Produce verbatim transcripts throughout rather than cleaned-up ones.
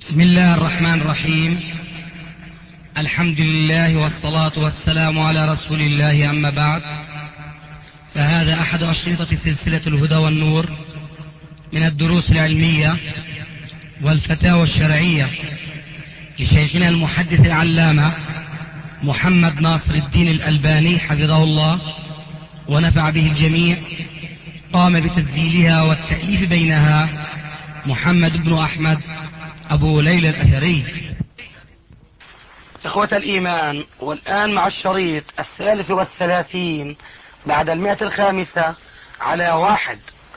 بسم الله الرحمن الرحيم. الحمد لله والصلاة والسلام على رسول الله، أما بعد، فهذا أحد أشرطة سلسلة الهدى والنور من الدروس العلمية والفتاوى الشرعية لشيخنا المحدث العلامة محمد ناصر الدين الألباني حفظه الله ونفع به الجميع. قام بتسجيلها والتأليف بينها محمد بن أحمد أبو ليلى الأثري. إخوة الإيمان، والآن مع الشريط الثالث والثلاثين بعد المئة الخامسة على واحد.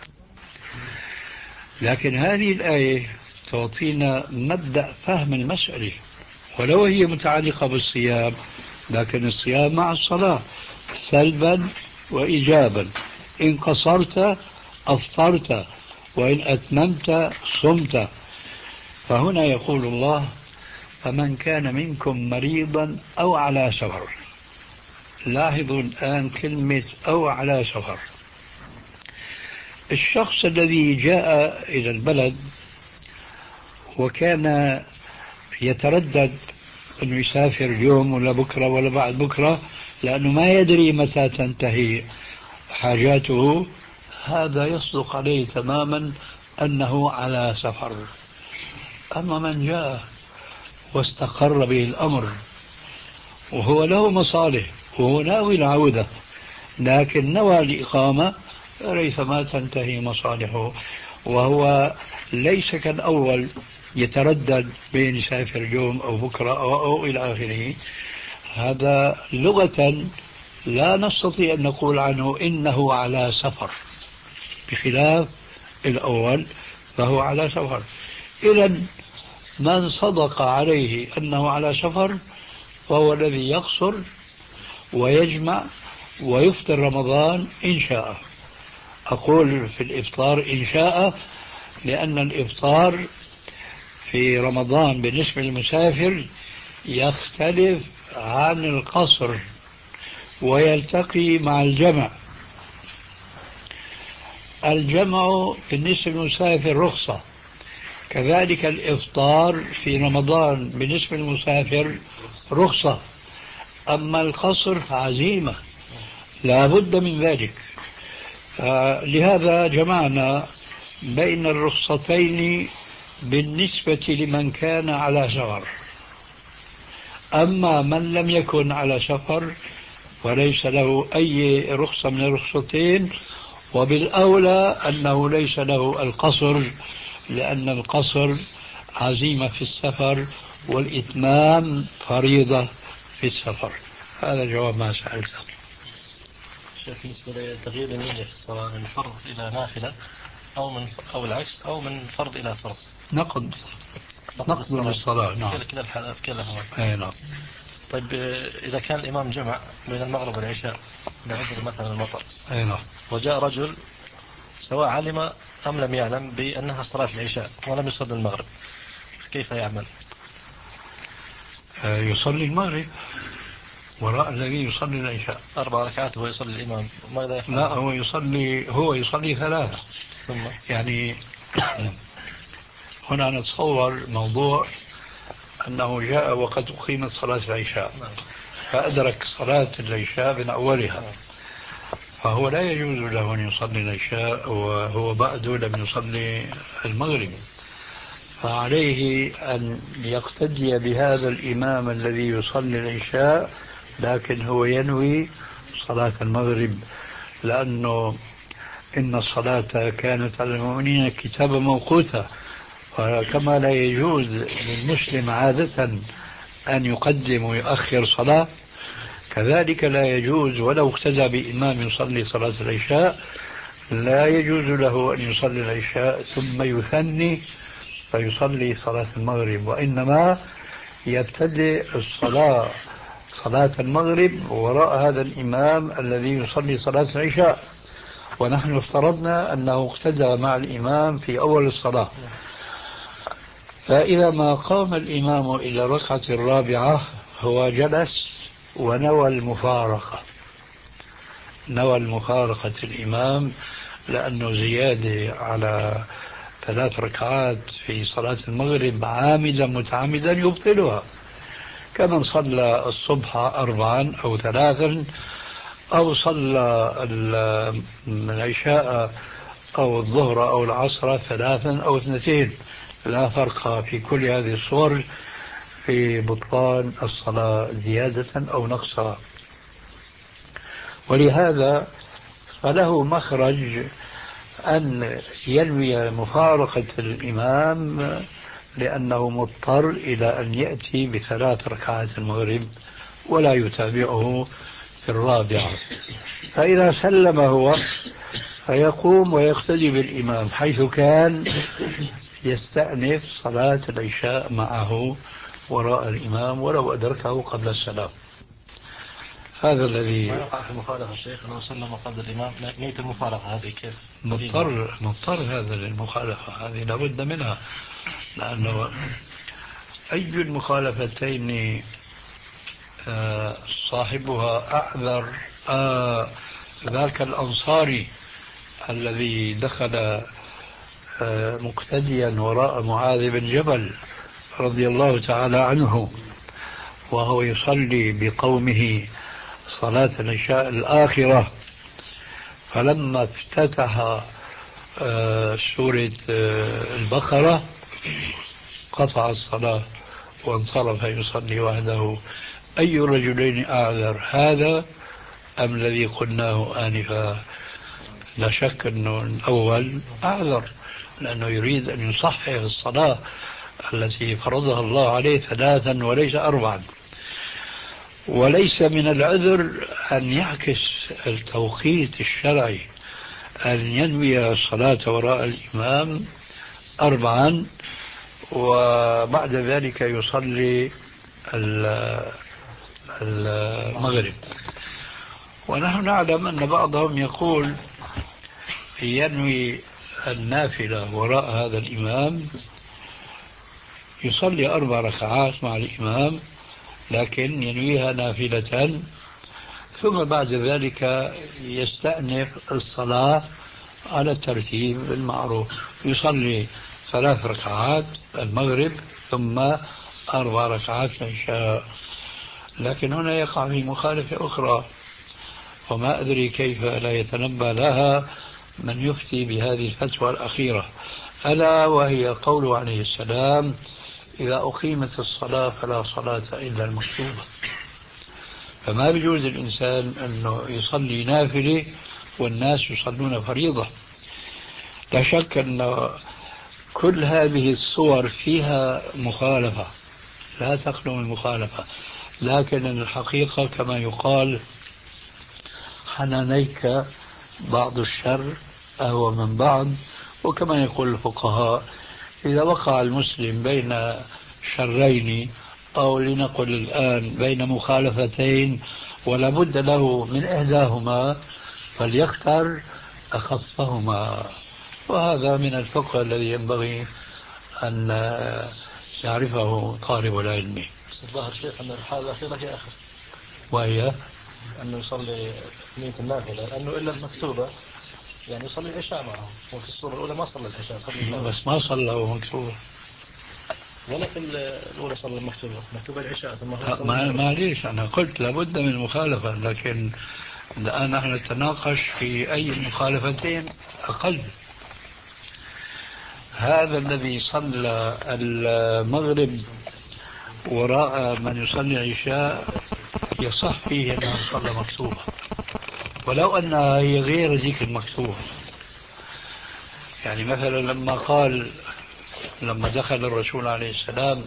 لكن هذه الآية تعطينا مبدأ فهم المسألة، ولو هي متعلقة بالصيام، لكن الصيام مع الصلاة سلبا وإيجابا. إن قصرت أفطرت، وإن أتممت صمت. فهنا يقول الله: فمن كان منكم مريضا أو على سفر. لاحظوا الآن كلمة أو على سفر. الشخص الذي جاء إلى البلد وكان يتردد أنه يسافر اليوم ولا بكرة ولا بعد بكرة، لأنه ما يدري متى تنتهي حاجاته، هذا يصدق عليه تماما أنه على سفر. أما من جاء واستقر به الأمر وهو له مصالح وهو ناوي العودة، لكن نوى الإقامة، ريثما تنتهي مصالحه، وهو ليس كالأول يتردد بين يسافر اليوم أو بكرة أو, أو إلى آخره. هذا لغة لا نستطيع أن نقول عنه إنه على سفر، بخلاف الأول فهو على سفر. إذن من صدق عليه أنه على سفر فهو الذي يقصر ويجمع ويفطر رمضان إن شاء. أقول في الإفطار إن شاء، لأن الإفطار في رمضان بالنسبة للمسافر يختلف عن القصر ويلتقي مع الجمع. الجمع بالنسبة للمسافر رخصة، كذلك الإفطار في رمضان بالنسبة للمسافر رخصة، أما القصر فعزيمة لا بد من ذلك. لهذا جمعنا بين الرخصتين بالنسبة لمن كان على سفر. أما من لم يكن على سفر وليس له أي رخصة من الرخصتين، وبالأولى أنه ليس له القصر، لأن القصر عزيمة في السفر والإتمام فريضة في السفر. هذا جواب ما سألته. شيخ، بالنسبة لتغيير النية في الصلاة من فرض إلى نافلة أو من أو العكس أو من فرض إلى فرض، نقض نقض بالصلاة. نعم، كلا الحالات كلها. أي نعم. طيب إذا كان الإمام جمع بين المغرب والعشاء لعذر مثلا المطر، أي نعم، وجاء رجل سواء علم أم لم يعلم بأنها صلاة العشاء ولم يصلي المغرب، كيف يعمل؟ يصلي المغرب وراء الذي يصلي العشاء أربع ركعات هو يصلي الإمام، ماذا يفعل؟ لا، هو يصلي هو يصلي ثلاث. ثم يعني هنا نتصور موضوع أنه جاء وقد أقيمت صلاة العشاء، فأدرك صلاة العشاء من أولها، فهو لا يجوز له أن يصلي العشاء وهو بعده لم يصلي المغرب، فعليه أن يقتدي بهذا الإمام الذي يصلي العشاء لكن هو ينوي صلاة المغرب، لأنه إن الصلاة كانت على المؤمنين كتابا موقوتا. فكما لا يجوز للمسلم عادة أن يقدم ويؤخر صلاة، كذلك لا يجوز ولو اقتدى بإمام يصلي صلاة العشاء لا يجوز له أن يصلي العشاء ثم يثني فيصلي صلاة المغرب، وإنما يبتدئ الصلاة صلاة المغرب وراء هذا الإمام الذي يصلي صلاة العشاء، ونحن افترضنا أنه اقتدى مع الإمام في أول الصلاة. فإذا ما قام الإمام إلى الركعة الرابعة هو جلس ونوى المفارقة، نوى المفارقة الإمام، لأنه زيادة على ثلاث ركعات في صلاة المغرب عامدا متعمدا يبطلها، كمن صلى الصبح أربعا أو ثلاثا، أو صلى العشاء أو الظهر أو العصر ثلاثا أو اثنتين. لا فرق في كل هذه الصور في بطلان الصلاة زيادة أو نقصها. ولهذا فله مخرج أن ينوي مفارقة الإمام لأنه مضطر إلى أن يأتي بثلاث ركعات المغرب ولا يتابعه في الرابعة. فإذا سلم هو فيقوم ويقتدي بالإمام، حيث كان يستأنف صلاة العشاء معه وراء الإمام ولو أدركه قبل السلام. هذا الذي ما يقع في المخالفة الشيخ لو سلم قبل الإمام نية المفارقة، هذه كيف؟ مضطر مضطر هذا للمخالفة، هذه لابد منها، لأنه أي المخالفتين صاحبها أعذر. آه ذاك الأنصاري الذي دخل مقتديا وراء معاذ بن جبل رضي الله تعالى عنه وهو يصلي بقومه صلاة العشاء الآخرة، فلما افتتح سورة البقرة قطع الصلاة وانصرف يصلي وحده. أي رجلين أعذر، هذا أم الذي قلناه آنفا؟ لا شك أنه الأول أعذر، لأنه يريد أن يصحح الصلاة التي فرضها الله عليه ثلاثا وليس أربعا. وليس من العذر أن يعكس التوقيت الشرعي، أن ينوي الصلاة وراء الإمام أربعا وبعد ذلك يصلي المغرب. ونحن نعلم أن بعضهم يقول ينوي النافلة وراء هذا الإمام، يصلي أربع ركعات مع الإمام لكن ينويها نافلة، ثم بعد ذلك يستأنف الصلاة على الترتيب المعروف، يصلي ثلاث ركعات المغرب ثم أربع ركعات العشاء. لكن هنا يقع في مخالفة أخرى، وما أدري كيف لا يتنبه لها من يفتي بهذه الفتوى الأخيرة، ألا وهي قوله عليه السلام: إذا أقيمت الصلاة فلا صلاة إلا المكتوبة. فما بيجوز الإنسان أنه يصلي نافلة والناس يصلون فريضة. لا شك أن كل هذه الصور فيها مخالفة، لا تخلو من مخالفة، لكن الحقيقة كما يقال: حنانيك بعض الشر أهو من بعض. وكما يقول الفقهاء: إذا وقع المسلم بين شرين، أو لنقل الآن بين مخالفتين ولا بد له من إحداهما، فليختر أخفهما. وهذا من الفقه الذي ينبغي أن يعرفه طالب العلم. الظاهر شيخ أن الحالة الأخيرة هي آخر، وهي أنه يصلي نية النافلة، لأنه إلا المكتوبة يعني يصلي العشاء معه، وفي الصورة الأولى ما صلى العشاء، صلى بس ما صلى وهو مكتوبة، ولا في الأولى صلى المكتوبة، مكتوبة العشاء ثم هو ما معليش أنا قلت لابد من المخالفة، لكن الآن نحن نتناقش في أي المخالفتين أقل. هذا الذي صلى المغرب وراء من يصلي العشاء يصح فيه أنه صلى مكتوبة، ولو أنها هي غير ذيك المكتوبة. يعني مثلا لما قال لما دخل الرسول عليه السلام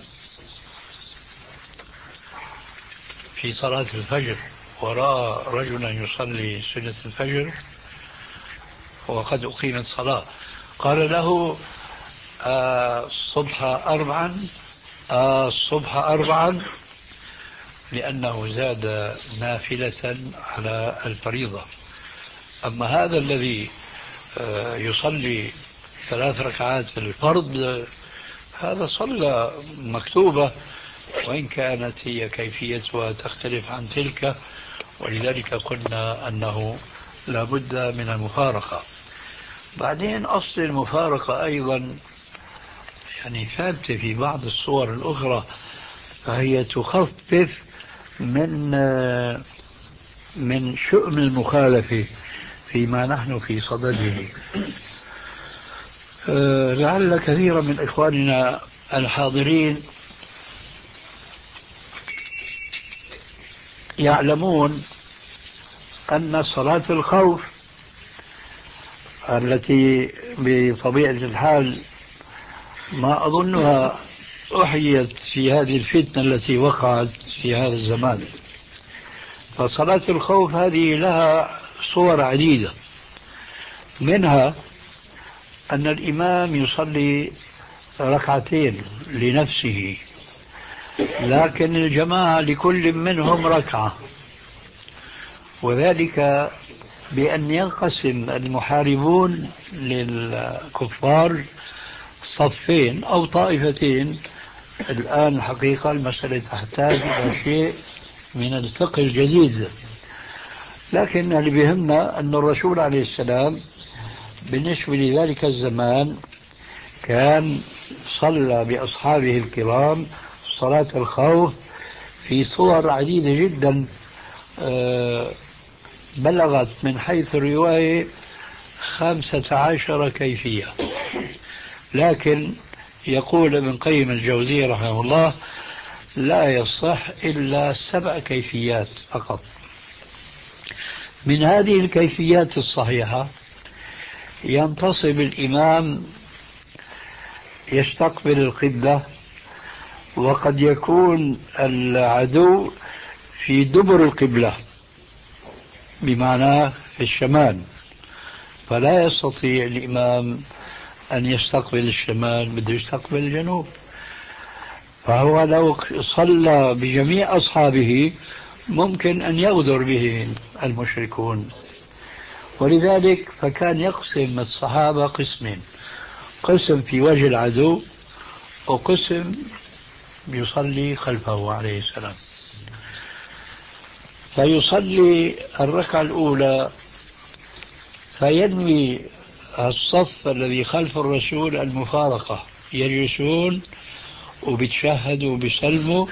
في صلاة الفجر ورأى رجلا يصلي سنة الفجر وقد أقيمت صلاة، قال له: آه الصبح أربعا آه الصبح أربعا لأنه زاد نافلة على الفريضة. أما هذا الذي آه يصلي ثلاث ركعات الفرض هذا صلى مكتوبة، وإن كانت هي كيفيتها تختلف عن تلك، ولذلك قلنا أنه لا بد من المفارقة. بعدين أصل المفارقة أيضا يعني ثابتة في بعض الصور الأخرى، فهي تخفف من من شؤم المخالفة فيما نحن في صدده. لعل كثيرا من إخواننا الحاضرين يعلمون أن صلاة الخوف التي بطبيعة الحال ما أظنها أحيت في هذه الفتنة التي وقعت في هذا الزمان، فصلاة الخوف هذه لها صور عديدة، منها أن الإمام يصلي ركعتين لنفسه، لكن الجماعة لكل منهم ركعة، وذلك بأن ينقسم المحاربون للكفار صفين أو طائفتين. الآن الحقيقة المسألة تحتاج إلى شيء من الفقه الجديد، لكن اللي بيهمنا أن الرسول عليه السلام بالنسبة لذلك الزمان كان صلى بأصحابه الكرام صلاة الخوف في صور عديدة جدا بلغت من حيث الرواية خمسة عشر كيفية، لكن يقول ابن قيم الجوزية رحمه الله لا يصح إلا سبع كيفيات فقط. من هذه الكيفيات الصحيحة ينتصب الإمام يستقبل القبلة، وقد يكون العدو في دبر القبلة بمعنى في الشمال، فلا يستطيع الإمام أن يستقبل الشمال، بده يستقبل الجنوب، فهو لو صلى بجميع أصحابه ممكن أن يغدر به المشركون. ولذلك فكان يقسم الصحابة قسمين، قسم في وجه العدو وقسم يصلي خلفه عليه السلام. فيصلي الركعة الأولى فينوي الصف الذي خلف الرسول المفارقة، يجلسون وبيتشهدوا وبيسلموا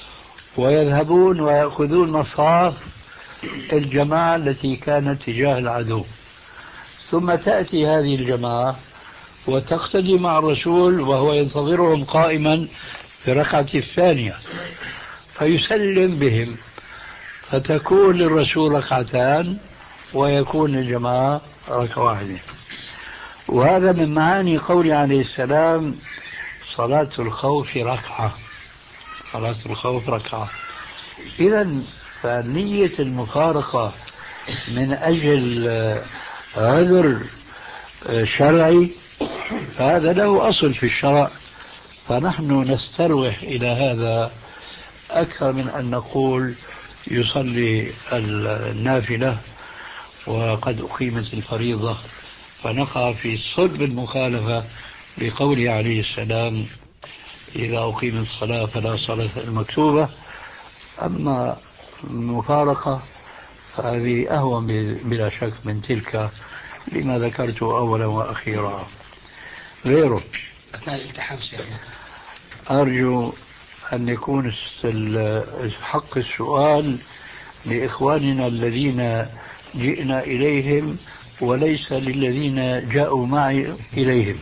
ويذهبون ويأخذون مصاف الجماعة التي كانت تجاه العدو، ثم تأتي هذه الجماعة وتقتدي مع الرسول وهو ينتظرهم قائما في الركعة الثانية، فيسلم بهم، فتكون للرسول ركعتان ويكون للجماعة ركعة واحدة. وهذا من معاني قوله عليه السلام صلاة الخوف ركعة، صلاة الخوف ركعة. إذن فنية المفارقة من أجل عذر شرعي هذا له أصل في الشرع، فنحن نستروح إلى هذا أكثر من أن نقول يصلي النافلة وقد أقيمت الفريضة، فنقع في صلب المخالفة لقوله عليه السلام إذا أقيمت الصلاة فلا صلاة المكتوبة. أما المفارقة فهذه أهون بلا شك من تلك لما ذكرته أولا وأخيرا. غيره أثناء الالتحام شيخنا أرجو أن يكون حق السؤال لإخواننا الذين جئنا إليهم وليس للذين جاءوا معي إليهم.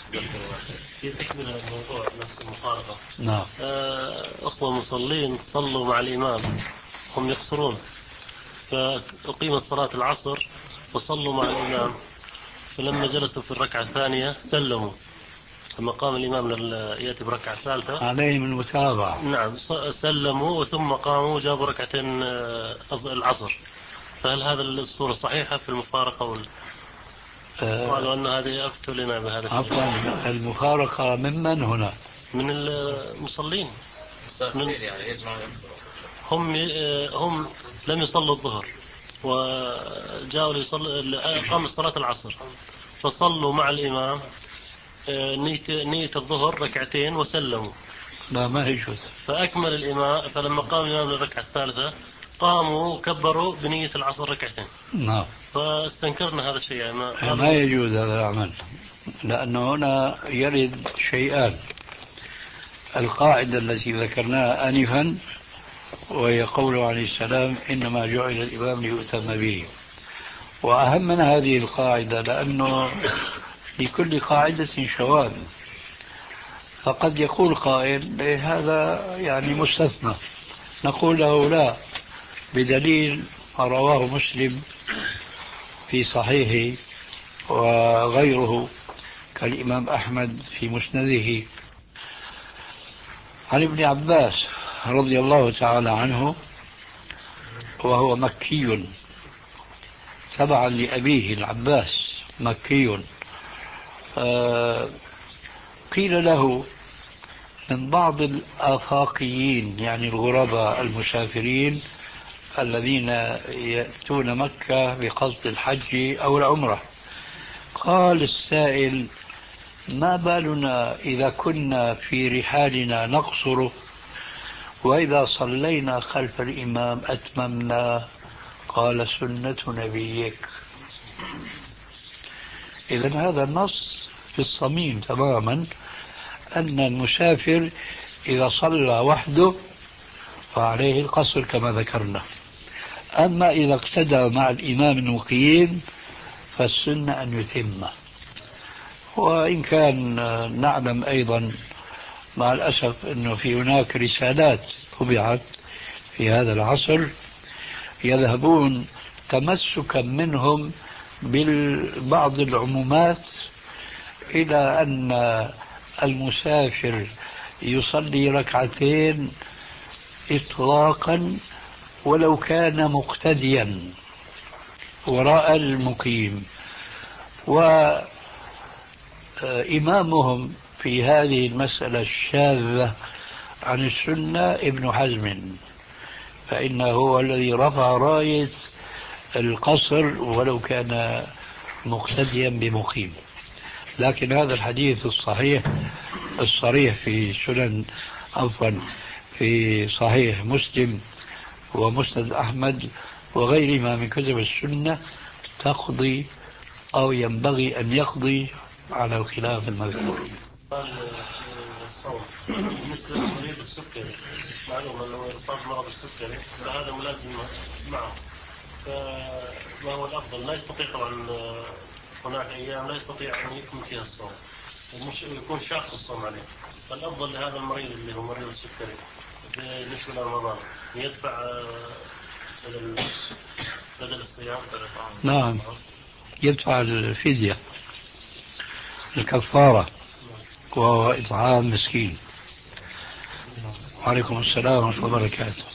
في تكملة الموضوع نفس المفارقة. نعم. أخوة مصلين صلوا مع الإمام هم يقصرون، فأقيمت صلاة العصر فصلوا مع الإمام، فلما جلسوا في الركعة الثانية سلموا، لما قام الإمام يأتي بركعة الثالثة عليهم المتابعة. نعم سلموا ثم قاموا وجابوا ركعتين العصر، فهل هذا الصورة صحيحة في المفارقة ولا؟ آه قالوا أن هذه أفتوا لنا بهذا الشيء. عفوا المفارقة ممن هنا؟ من المصلين من يعني يجمع هم هم لم يصلوا الظهر وجاءوا ليصلوا قام صلاة العصر فصلوا مع الإمام نية الظهر ركعتين وسلموا. لا ما هي شو. فأكمل الإمام، فلما قام الإمام للركعة الثالثة قاموا وكبروا بنية العصر ركعتين. نعم. فاستنكرنا هذا الشيء. يعني ما, ما يجوز هذا العمل، لأنه هنا يرد شيئان: القاعدة التي ذكرناها آنفا وهي قوله عليه السلام إنما جعل الإمام ليؤتم به، وأهم من هذه القاعدة لأنه لكل قاعدة شواذ، فقد يقول قائل هذا يعني مستثنى، نقول له لا، بدليل ما رواه مسلم في صحيحه وغيره كالإمام أحمد في مسنده عن ابن عباس رضي الله تعالى عنه، وهو مكي تبعا لأبيه العباس مكي. آه قيل له من بعض الآفاقيين يعني الغرباء المسافرين الذين يأتون مكة بقصد الحج أو العمرة، قال السائل: ما بالنا إذا كنا في رحالنا نقصر وإذا صلينا خلف الإمام أتممنا؟ قال: سنة نبيك. إذن هذا النص في الصميم تماما أن المسافر إذا صلى وحده فعليه القصر كما ذكرنا، أما إذا اقتدى مع الإمام المقيم فالسنة أن يتم. وإن كان نعلم أيضا مع الأسف أنه في هناك رسالات طبعت في هذا العصر يذهبون تمسكا منهم ببعض العمومات إلى أن المسافر يصلي ركعتين إطلاقا ولو كان مقتديا وراء المقيم، وإمامهم في هذه المسألة الشاذة عن السنة ابن حزم، فإنه هو الذي رفع راية القصر ولو كان مقتديا بمقيم. لكن هذا الحديث الصحيح الصريح في سنن عفوا في صحيح مسلم ومسند أحمد وغيرهما من كتب السنة تقضي أو ينبغي أن يقضي على الخلاف المذكور. الصوم بالنسبة لمريض السكري، معلوم أنه يصاب مرض السكري فهذا ملازم معه، فما هو الأفضل؟ لا يستطيع طبعا، هناك أيام لا يستطيع أن يكمل فيها الصوم ويكون شاق الصوم عليه، فالأفضل لهذا المريض اللي هو مريض السكري بالنسبة لرمضان يدفع بدل بدل الصيام. نعم، يدفع الفدية الكفارة وهو إطعام مسكين. وعليكم السلام ورحمة الله وبركاته.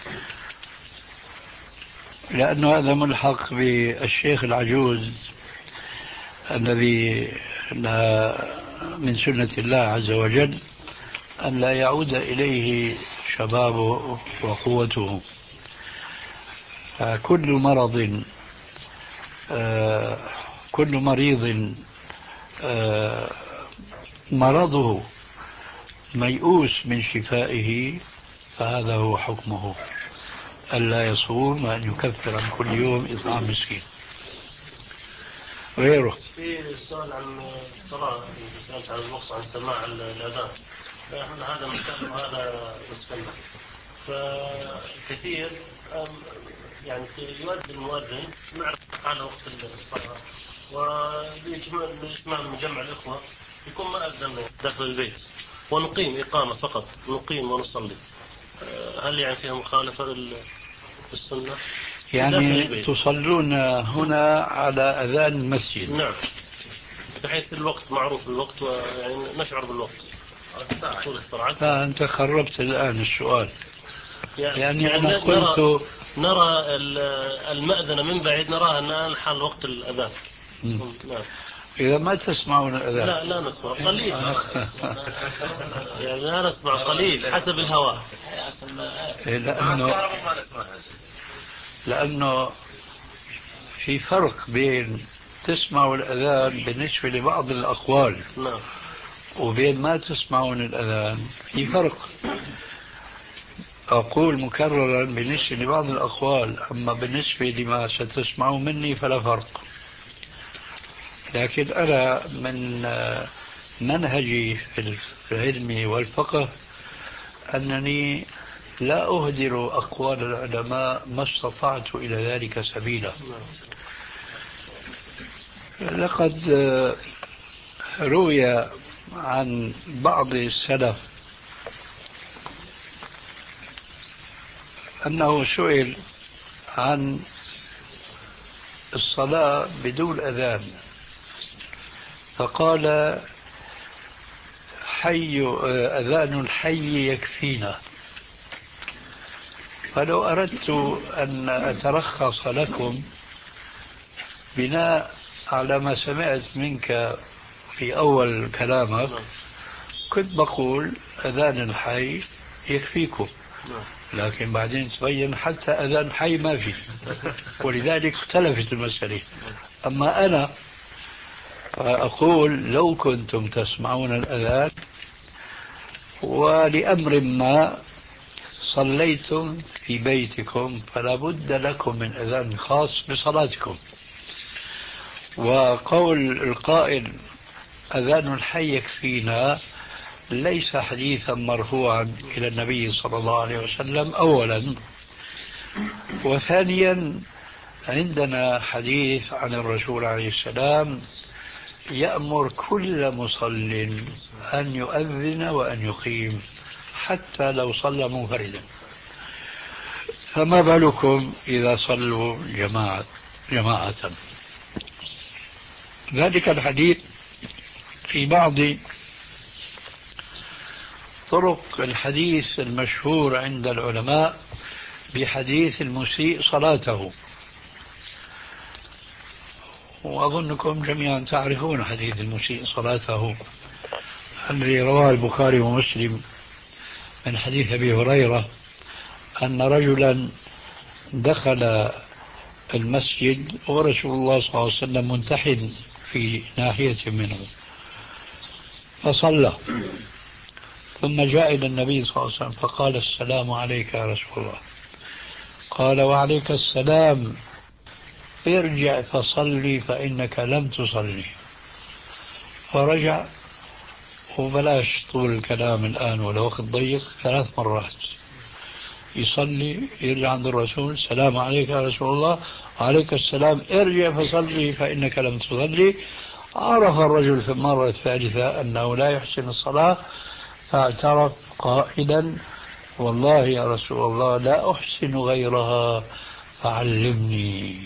لأنه هذا ملحق بالشيخ العجوز الذي لا من سنة الله عز وجل أن لا يعود إليه شبابه وقوته. كل مرض آه كل مريض آه مرضه ميؤوس من شفائه فهذا هو حكمه، ألا يصوم وأن يكفر عن كل يوم إطعام مسكين. غيره في سؤال عن الصلاة، سألت عن الوقت عن سماع الأذان، هذا مستقبل هذا مسكنا، فكثير يعني يؤذن المؤذن نعرف على وقت الصلاة، وبإجماع مجمع الإخوة يكون ما أذن داخل البيت ونقيم إقامة فقط، نقيم ونصلي، هل يعني فيها مخالفة للسنة؟ يعني تصلون هنا على أذان المسجد؟ نعم، بحيث الوقت معروف الوقت ويعني نشعر بالوقت طول الساعة. لا أنت خربت الآن السؤال، يعني, يعني, يعني أنا قلت نرى, نرى المأذنة من بعيد نراها الآن حال وقت الأذان. نعم. إذا ما تسمعون الأذان؟ لا لا نسمع قليل يعني لا نسمع قليل حسب الهواء، لأنه لأنه في فرق بين تسمعوا الأذان بالنسبة لبعض الأقوال نعم. وبين ما تسمعون الأذان، في فرق. أقول مكررا بالنسبة لبعض الأقوال، أما بالنسبة لما ستسمعوا مني فلا فرق. لكن أنا من منهجي في العلم والفقه أنني لا أهدر أقوال العلماء ما استطعت إلى ذلك سبيلا. لقد روي عن بعض السلف أنه سئل عن الصلاة بدون أذان فقال: حي أذان الحي يكفينا. فلو أردت أن أترخص لكم بناء على ما سمعت منك في أول كلامك كنت بقول أذان الحي يكفيكم، لكن بعدين تبين حتى أذان حي ما في، ولذلك اختلفت المسألة. أما أنا أقول لو كنتم تسمعون الأذان ولأمر ما صليتم في بيتكم فلا بد لكم من أذان خاص بصلاتكم. وقول القائل أذان الحي يكفينا ليس حديثا مرفوعا إلى النبي صلى الله عليه وسلم أولا، وثانيا عندنا حديث عن الرسول عليه السلام يأمر كل مصل أن يؤذن وأن يقيم حتى لو صلى منفردا، فما بالكم إذا صلوا جماعة جماعة. ذلك الحديث في بعض طرق الحديث المشهور عند العلماء بحديث المسيء صلاته، وأظنكم جميعا تعرفون حديث المسيء صلاته الذي رواه البخاري ومسلم من حديث أبي هريرة أن رجلا دخل المسجد ورسول الله صلى الله عليه وسلم منتحل في ناحية منه فصلى، ثم جاء إلى النبي صلى الله عليه وسلم فقال: السلام عليك يا رسول الله. قال: وعليك السلام، ارجع فصلي فإنك لم تصلي. فرجع، وبلاش طول الكلام الآن والوقت ضيق، ثلاث مرات يصلي يرجع عند الرسول: السلام عليك يا رسول الله، وعليك السلام، ارجع فصلي فإنك لم تصلي. عرف الرجل في المرة الثالثة أنه لا يحسن الصلاة فاعترف قائلا: والله يا رسول الله لا أحسن غيرها فعلمني.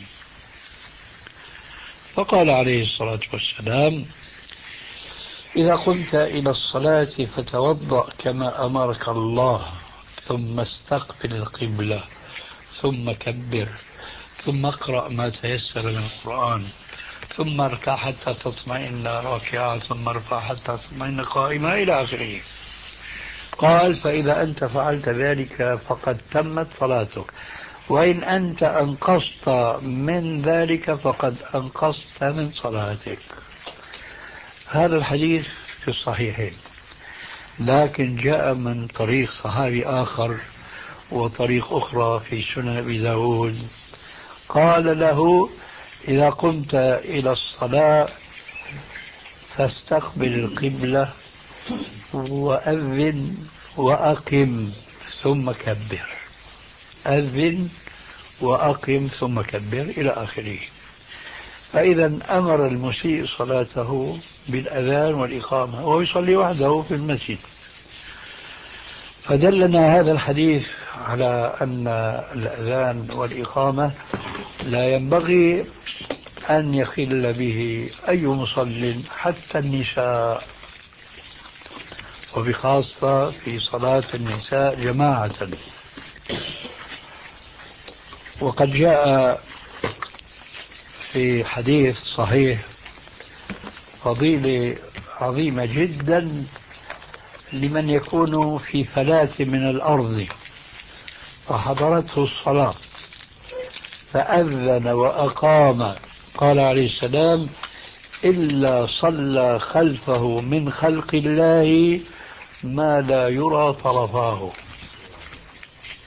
فقال عليه الصلاة والسلام: إذا قمت إلى الصلاة فتوضأ كما أمرك الله، ثم استقبل القبلة، ثم كبر، ثم اقرأ ما تيسر من القرآن، ثم اركع حتى تطمئن راكعا، ثم ارفع حتى تطمئن قائما، إلى آخره. قال: فإذا أنت فعلت ذلك فقد تمت صلاتك، وإن أنت أنقصت من ذلك فقد أنقصت من صلاتك. هذا الحديث في الصحيحين، لكن جاء من طريق صحابي آخر وطريق أخرى في سنن أبي داود قال له: إذا قمت إلى الصلاة فاستقبل القبلة وأذن وأقم ثم كبر، أذن وأقم ثم كبر، إلى آخره. فإذا أمر المسيء صلاته بالأذان والإقامة وهو يصلي وحده في المسجد. فدلنا هذا الحديث على أن الأذان والإقامة لا ينبغي أن يخل به أي مصل حتى النساء، وبخاصة في صلاة النساء جماعة. وقد جاء في حديث صحيح فضيلة عظيمة جدا لمن يكون في فلاة من الأرض فحضرته الصلاة فأذن وأقام، قال عليه السلام: إلا صلى خلفه من خلق الله ما لا يرى طرفاه.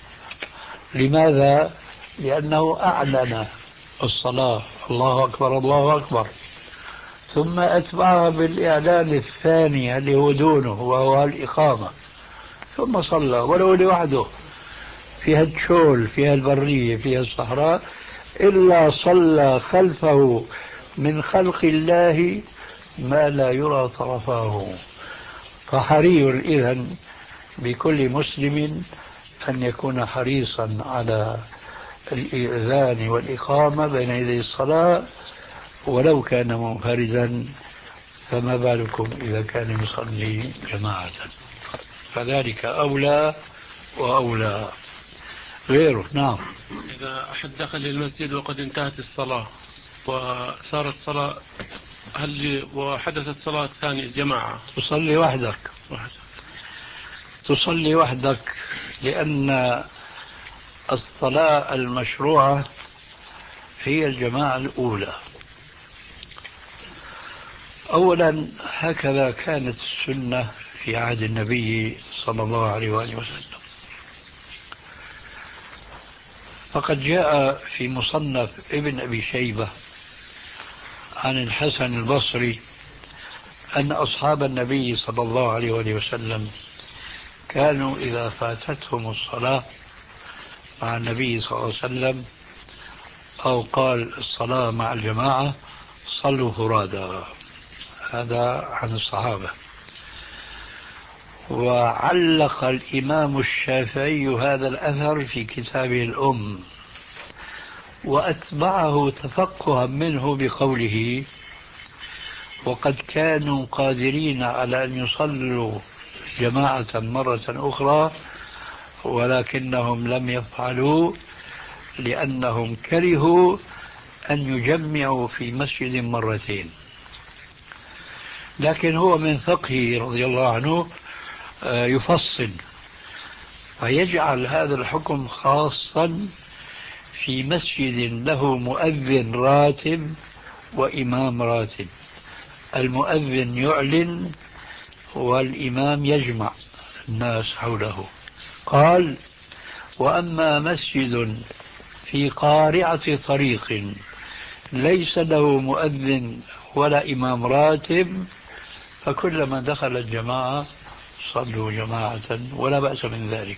لماذا؟ لأنه أعلن الصلاة الله أكبر الله أكبر، ثم أتبعها بالإعلان الثاني اللي هو دونه وهو الإقامة، ثم صلى ولو لوحده في هالشول في هالبرية في هالصحراء، إلا صلى خلفه من خلق الله ما لا يرى طرفاه. فحري إذن بكل مسلم أن يكون حريصا على الإذان والإقامة بين يدي الصلاة ولو كان منفردا، فما بالكم إذا كان يصلي جماعة، فذلك أولى وأولى غيره. نعم. إذا أحد دخل المسجد وقد انتهت الصلاة وصارت صلاة، هل وحدثت صلاة ثانية جماعة؟ تصلي وحدك. وحدك تصلي وحدك، لأن الصلاة المشروعة هي الجماعة الأولى. أولا هكذا كانت السنة في عهد النبي صلى الله عليه وآله وسلم. فقد جاء في مصنف ابن أبي شيبة عن الحسن البصري أن أصحاب النبي صلى الله عليه وآله وسلم كانوا إذا فاتتهم الصلاة مع النبي صلى الله عليه وسلم أو قال الصلاة مع الجماعة صلوا فرادا. هذا عن الصحابة. وعلق الإمام الشافعي هذا الأثر في كتابه الأم، وأتبعه تفقها منه بقوله: وقد كانوا قادرين على أن يصلوا جماعة مرة أخرى ولكنهم لم يفعلوا لأنهم كرهوا أن يجمعوا في مسجد مرتين. لكن هو من فقهه رضي الله عنه يفصل فيجعل هذا الحكم خاصا في مسجد له مؤذن راتب وإمام راتب. المؤذن يعلن والإمام يجمع الناس حوله. قال: وأما مسجد في قارعة طريق ليس له مؤذن ولا إمام راتب فكلما دخل الجماعة صلوا جماعة ولا بأس من ذلك.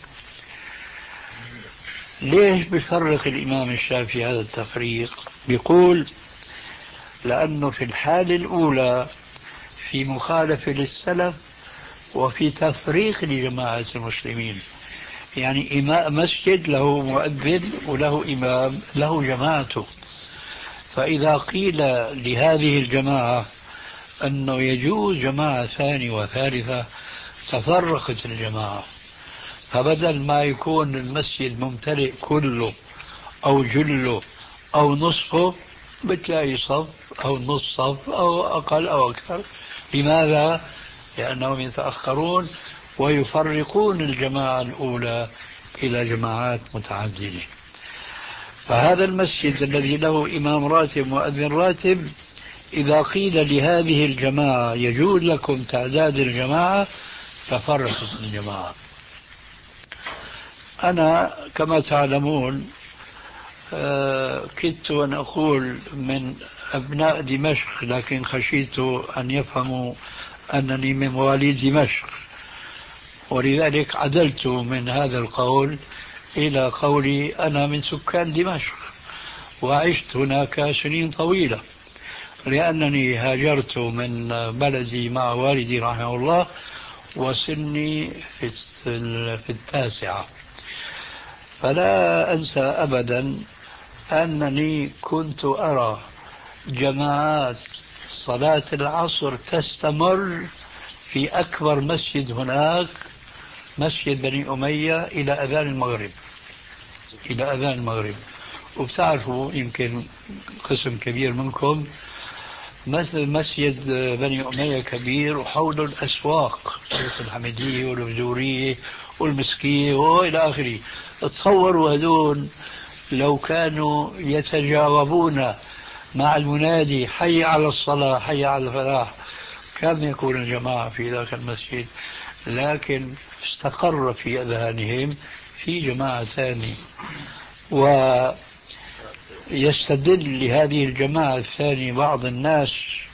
ليش بيفرق الإمام الشافعي هذا التفريق؟ بيقول: لأنه في الحالة الأولى في مخالفة للسلف وفي تفريق لجماعة المسلمين. يعني إمام مسجد له مؤذن وله إمام له جماعته، فإذا قيل لهذه الجماعة أنه يجوز جماعة ثانية وثالثة تفرقت الجماعة، فبدل ما يكون المسجد ممتلئ كله أو جله أو نصفه بتلاقي صف أو نصف صف أو أقل أو أكثر. لماذا؟ لأنهم يتأخرون ويفرقون الجماعة الأولى إلى جماعات متعددة. فهذا المسجد الذي له إمام راتب مؤذن راتب إذا قيل لهذه الجماعة يجوز لكم تعداد الجماعة تفرقت الجماعة. أنا كما تعلمون كدت أن أقول من أبناء دمشق، لكن خشيت أن يفهموا أنني من مواليد دمشق، ولذلك عدلت من هذا القول إلى قولي أنا من سكان دمشق وعشت هناك سنين طويلة، لأنني هاجرت من بلدي مع والدي رحمه الله وسني في التاسعة. فلا أنسى أبدا أنني كنت أرى جماعات صلاة العصر تستمر في أكبر مسجد هناك، مسجد بني أمية، إلى أذان المغرب إلى أذان المغرب. وبتعرفوا يمكن قسم كبير منكم مثل مسجد بني أمية كبير وحوله الأسواق الحميدية والبزورية والمسكية وإلى آخره. تصوروا هذول لو كانوا يتجاوبون مع المنادي حي على الصلاة حي على الفلاح كم يكون الجماعة في ذاك المسجد. لكن استقر في أذهانهم في جماعة ثانية ويستدل لهذه الجماعة الثانية بعض الناس،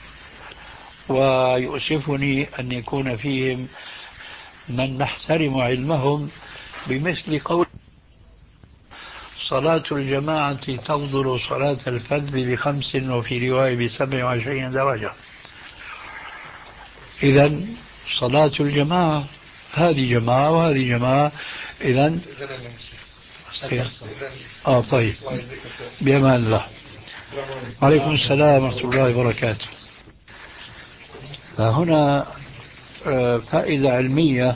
ويؤسفني أن يكون فيهم من نحترم علمهم، بمثل قول صلاة الجماعة تفضل صلاة الفرد بخمس وفي رواية بسبع وعشرين درجة. إذن صلاة الجماعة هذه جماعة وهذه جماعة. إذن آه طيب، بأمان الله. عليكم السلام ورحمة الله وبركاته. فهنا فائدة علمية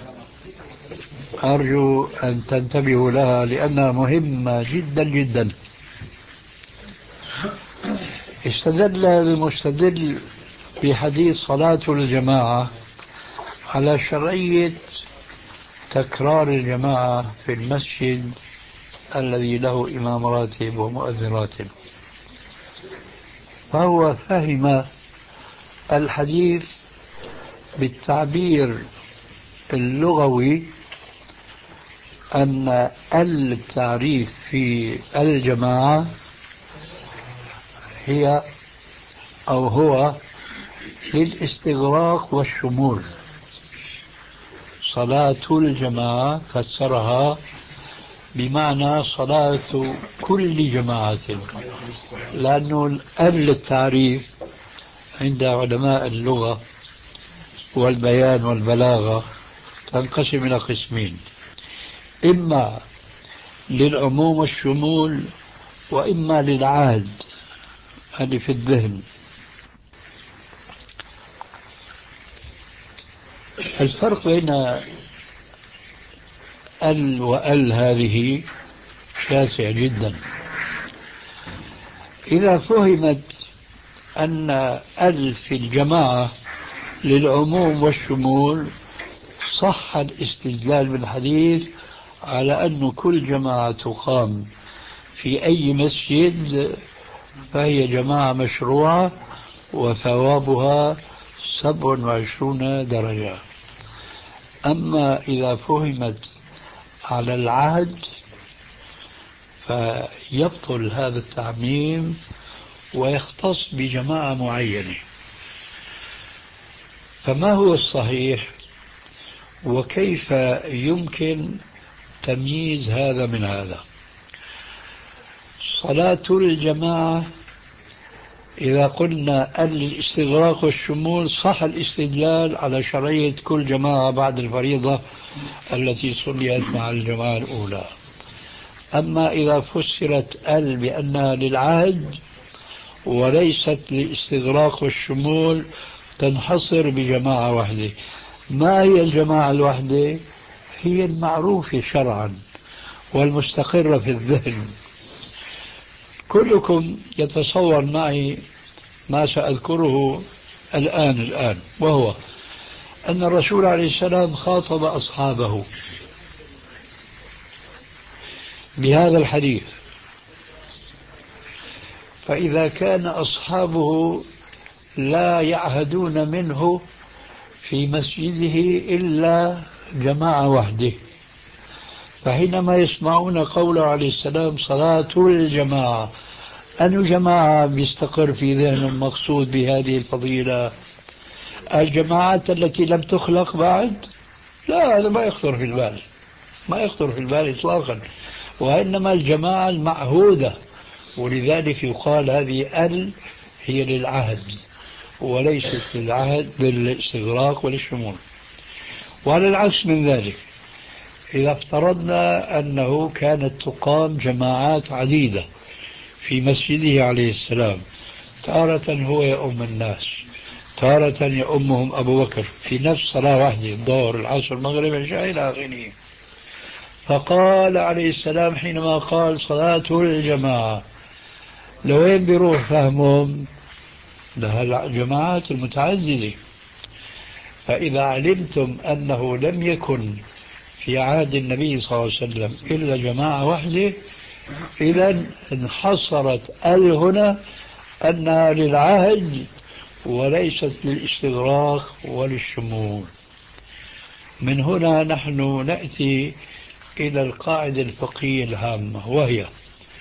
أرجو أن تنتبهوا لها لأنها مهمة جدا جدا. استدل المستدل في حديث صلاة الجماعة على شرعية تكرار الجماعة في المسجد الذي له إمام راتب ومؤذن راتب، فهو فهم الحديث بالتعبير اللغوي أن التعريف في الجماعة هي أو هو للاستغراق والشمول. صلاة الجماعة فسرها بمعنى صلاة كل جماعة، لأنه التعريف عند علماء اللغة والبيان والبلاغة تنقسم إلى قسمين: إما للعموم والشمول، وإما للعهد، هذه في الذهن. الفرق بين ال وال هذه شاسع جدا. إذا فهمت أن ال في الجماعة للعموم والشمول، صح الاستدلال بالحديث على أن كل جماعة تقام في أي مسجد فهي جماعة مشروعة وثوابها سبع وعشرون درجة. أما إذا فهمت على العهد فيبطل هذا التعميم ويختص بجماعة معينة. فما هو الصحيح وكيف يمكن تمييز هذا من هذا؟ صلاة الجماعة إذا قلنا أن الاستغراق والشمول صح الاستدلال على شرعية كل جماعة بعد الفريضة التي صليت مع الجماعة الأولى. أما إذا فسرت ال بأنها للعهد وليست للاستغراق والشمول تنحصر بجماعة واحدة. ما هي الجماعة الواحدة؟ هي المعروفة شرعا والمستقرة في الذهن. كلكم يتصور معي ما سأذكره الآن الآن وهو أن الرسول عليه السلام خاطب أصحابه بهذا الحديث، فإذا كان أصحابه لا يعهدون منه في مسجده إلا جماعة واحدة، فحينما يسمعون قوله عليه السلام صلاة الجماعة، أن جماعة بيستقر في ذهن المقصود بهذه الفضيلة؟ الجماعات التي لم تخلق بعد؟ لا، هذا ما يخطر في البال، ما يخطر في البال إطلاقا، وإنما الجماعة المعهودة. ولذلك يقال هذه ال هي للعهد وليست للعهد للاستغراق وللشمول. وعلى العكس من ذلك، إذا افترضنا أنه كانت تقام جماعات عديدة في مسجده عليه السلام، تارة هو يؤم الناس، تارة يؤمهم أبو بكر في نفس صلاة واحدة، الظهر العصر المغرب العشاء إلى آخره، فقال عليه السلام حينما قال صلاة الجماعة، لوين بيروح فهمهم؟ لها الجماعات المتعددة. فإذا علمتم أنه لم يكن في عهد النبي صلى الله عليه وسلم إلا جماعة واحدة، إذن انحصرت ال هنا أنها للعهد وليست للاستغراق وللشمول. من هنا نحن نأتي إلى القاعدة الفقهية الهامة، وهي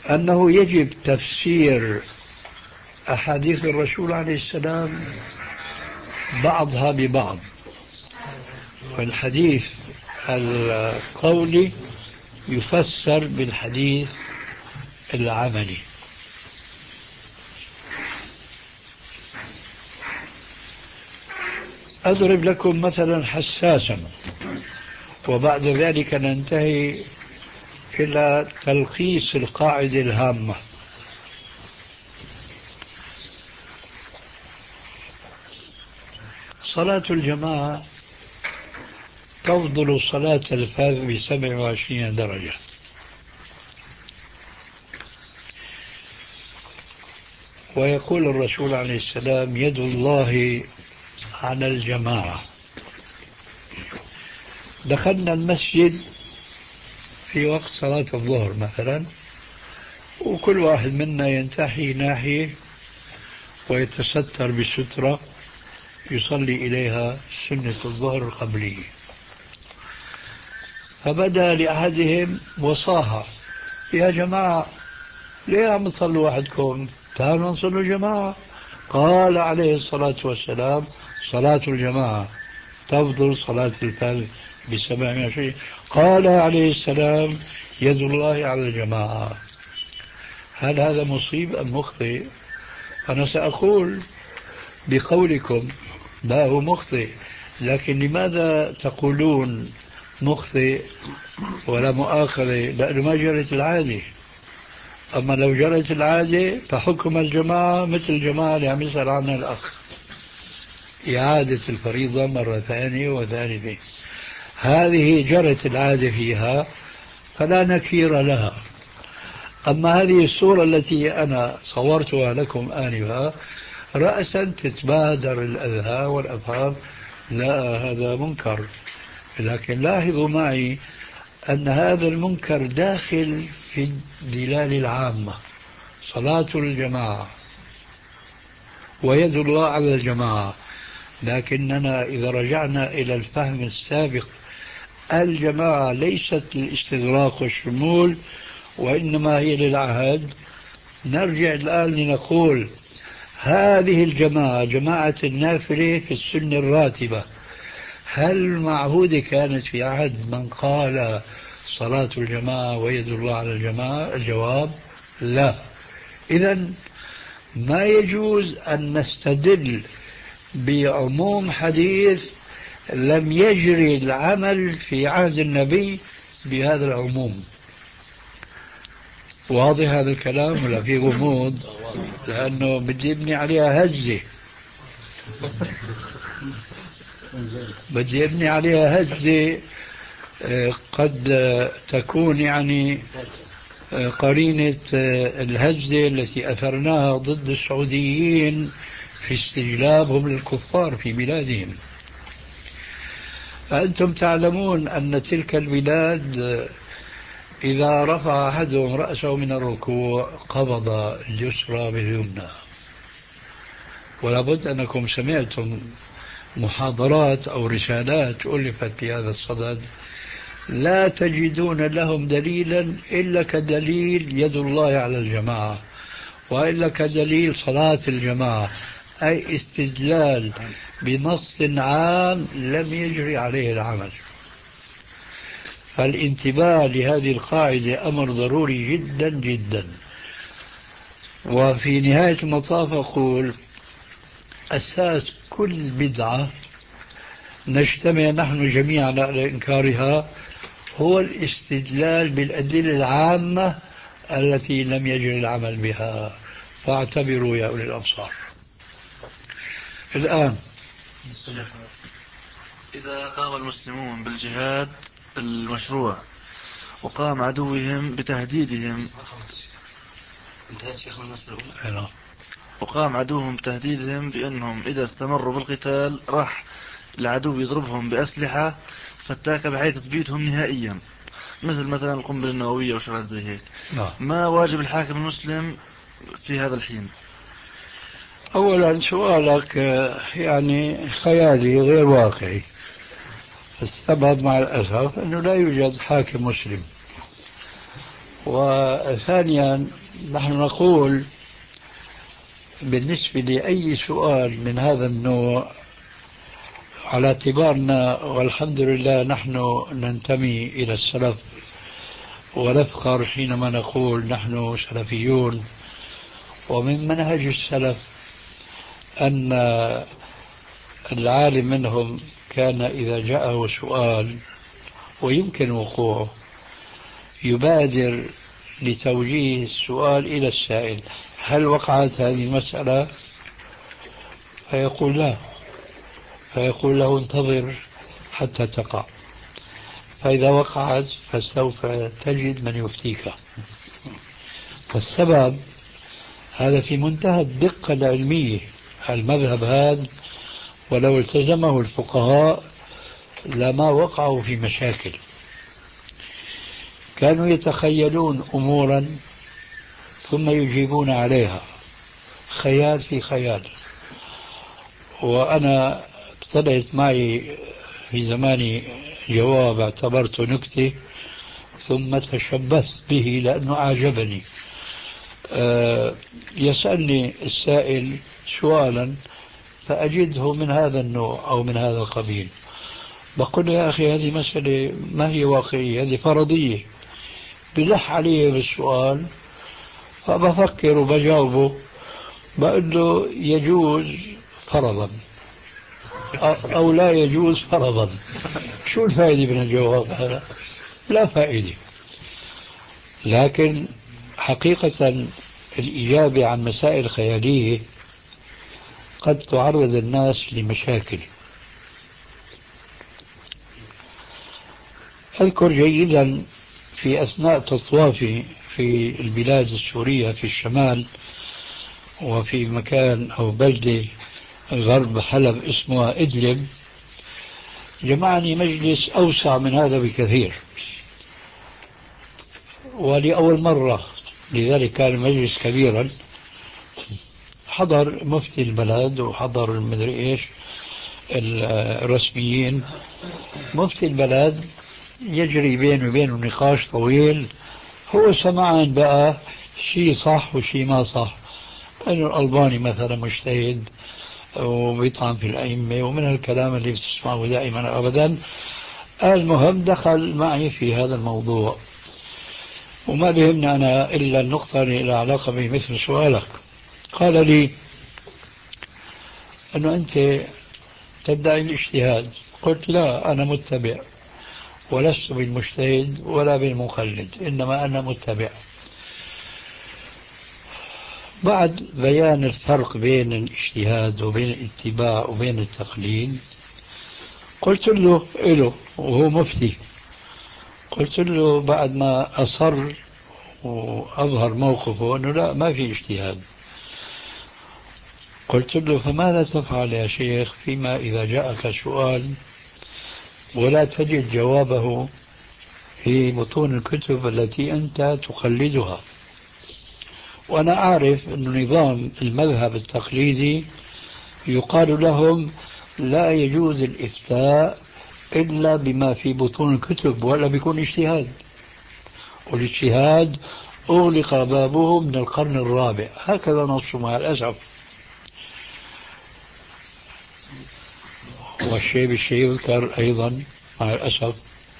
أنه يجب تفسير أحاديث الرسول عليه السلام بعضها ببعض، والحديث القولي يفسر بالحديث العملي. أضرب لكم مثلا حساسا وبعد ذلك ننتهي إلى تلخيص القاعدة الهامة. صلاة الجماعة تفضل صلاة الفرد بسبع وعشرين درجة، ويقول الرسول عليه السلام يد الله على الجماعة. دخلنا المسجد في وقت صلاة الظهر مثلا، وكل واحد منا ينتحي ناحية ويتستر بسترة يصلي إليها سنة الظهر القبلية، فبدأ لأحدهم وصاها: يا جماعة ليه عم تصلوا وحدكم؟ تعالوا نصلوا جماعة. قال عليه الصلاة والسلام: صلاة الجماعة تفضل صلاة الفرد بسبع وعشرين. قال عليه السلام: يد الله على الجماعة. هل هذا مصيب أم مخطئ؟ أنا سأقول بقولكم لا هو مخطئ، لكن لماذا تقولون مخطئ ولا مؤاخذة؟ لأنه ما جرت العادة. أما لو جرت العادة فحكم الجماعة مثل الجماعة اللي عم يسأل عنها الأخ، إعادة الفريضة مرة ثانية وثالثة. هذه جرت العادة فيها فلا نكير لها. أما هذه الصورة التي أنا صورتها لكم آنفا رأسا تتبادر الأذهان والأفهام: لا هذا منكر. لكن لاحظوا معي أن هذا المنكر داخل في الدلالة العامة: صلاة الجماعة ويد الله على الجماعة. لكننا إذا رجعنا إلى الفهم السابق، الجماعة ليست للاستغراق والشمول وإنما هي للعهد. نرجع الآن لنقول هذه الجماعة جماعة النافلة في السنة الراتبة، هل معهودة كانت في عهد من قال صلاة الجماعة ويد الله على الجماعة؟ الجواب لا. إذن ما يجوز أن نستدل بعموم حديث لم يجري العمل في عهد النبي بهذا العموم. واضح هذا الكلام ولا في غموض؟ لأنه بدي ابني عليها هزة بدي ابني عليها هزة قد تكون يعني قرينة الهزة التي أثرناها ضد السعوديين في استجلابهم للكفار في بلادهم. فأنتم تعلمون أن تلك البلاد إذا رفع أحدهم رأسه من الركوع قبض اليسرى باليمنى. ولابد أنكم سمعتم محاضرات أو رسالات ألفت في هذا الصدد لا تجدون لهم دليلا إلا كدليل يد الله على الجماعة، وإلا كدليل صلاة الجماعة، أي استدلال بنص عام لم يجري عليه العمل. فالانتباه لهذه القاعدة أمر ضروري جدا جدا. وفي نهاية المطاف أقول أساس كل بدعة نجتمع نحن جميعا على إنكارها هو الاستدلال بالأدلة العامة التي لم يجري العمل بها. فاعتبروا يا أولي الأبصار. الآن إذا قام المسلمون بالجهاد المشروع وقام عدوهم بتهديدهم وقام عدوهم بتهديدهم بأنهم إذا استمروا بالقتال راح العدو يضربهم بأسلحة فتاكة بحيث تثبيتهم نهائيا، مثل مثلا القنبلة النووية وشغلات زي هيك. ما واجب الحاكم المسلم في هذا الحين؟ أولا سؤالك يعني خيالي غير واقعي. السبب مع الأسف أنه لا يوجد حاكم مسلم، وثانيا نحن نقول بالنسبة لأي سؤال من هذا النوع على اعتبارنا والحمد لله نحن ننتمي إلى السلف ونفخر حينما نقول نحن سلفيون، ومن منهج السلف أن العالم منهم كان إذا جاءه سؤال ويمكن وقوعه يبادر لتوجيه السؤال إلى السائل: هل وقعت هذه المسألة؟ فيقول لا، فيقول له انتظر حتى تقع، فإذا وقعت فسوف تجد من يفتيك. فالسبب هذا في منتهى الدقة العلمية. المذهب هذا ولو التزمه الفقهاء لما وقعوا في مشاكل. كانوا يتخيلون أمورا ثم يجيبون عليها خيال في خيال. وأنا طلعت معي في زماني جواب اعتبرته نكتة ثم تشبثت به لأنه أعجبني. أه يسألني السائل سؤالا فأجده من هذا النوع أو من هذا القبيل، بقول يا أخي هذه مسألة ما هي واقعية، هذه فرضية. بلح عليه بالسؤال فبفكر وبجاوبه بقول له يجوز فرضا أو لا يجوز فرضا. شو الفائدة من الجواب هذا؟ لا فائدة. لكن حقيقة الإجابة عن مسائل خيالية قد تعرض الناس لمشاكل. أذكر جيدا في أثناء تطوافي في البلاد السورية في الشمال وفي مكان أو بلدة غرب حلب اسمها إدلب، جمعني مجلس أوسع من هذا بكثير ولأول مرة، لذلك كان مجلس كبيرا. حضر مفتي البلد وحضر المدري إيش الرسميين. مفتي البلد يجري بينه وبينه نقاش طويل، هو سمعان بقى شيء صح وشيء ما صح، أنه الألباني مثلا مجتهد وبيطعن في الأئمة ومن الكلام اللي بتسمعه دائما أبدا. المهم دخل معي في هذا الموضوع وما بيهمني أنا إلا النقطة اللي لها علاقة بمثل سؤالك. قال لي أنه أنت تدعي الاجتهاد. قلت لا، أنا متبع ولست بالمجتهد ولا بالمقلد، إنما أنا متبع. بعد بيان الفرق بين الاجتهاد وبين الاتباع وبين التقليد قلت له إله وهو مفتي، قلت له بعد ما أصر وأظهر موقفه أنه لا ما في اجتهاد، قلت له فماذا تفعل يا شيخ فيما إذا جاءك سؤال ولا تجد جوابه في بطون الكتب التي أنت تقلدها؟ وأنا أعرف أن نظام المذهب التقليدي يقال لهم لا يجوز الإفتاء إلا بما في بطون الكتب ولا بيكون اجتهاد، والاجتهاد أغلق بابه من القرن الرابع، هكذا نص مع الأسف. والشيء بالشيء يذكر أيضا مع الأسف.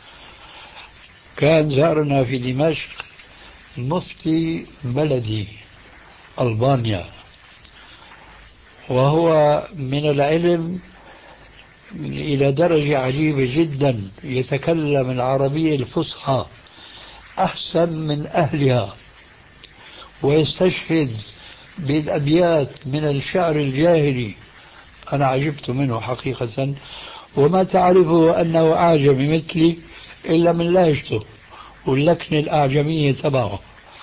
كان زارنا في دمشق مفتي بلدي ألبانيا، وهو من العلم إلى درجة عجيبة جدا، يتكلم العربية الفصحى أحسن من أهلها ويستشهد بالأبيات من الشعر الجاهلي. أنا عجبت منه حقيقة، وما تعرفه أنه أعجمي مثلي إلا من لهجته واللكنة الأعجمية تبعه.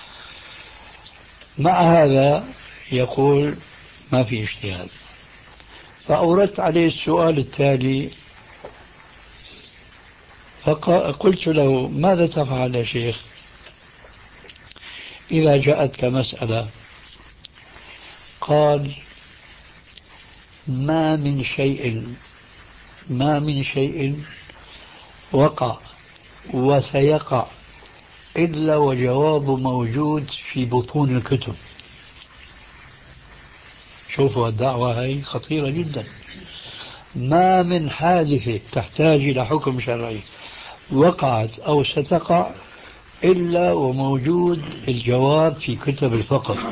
مع هذا يقول ما في اجتهاد. فأوردت عليه السؤال التالي، فقلت له ماذا تفعل يا شيخ إذا جاءتك مسألة؟ قال ما من شيء ما من شيء وقع وسيقع إلا وجوابه موجود في بطون الكتب. شوفوا الدعوة هي خطيرة جدا. ما من حادثة تحتاج إلى حكم شرعي وقعت أو ستقع إلا وموجود الجواب في كتب الفقه.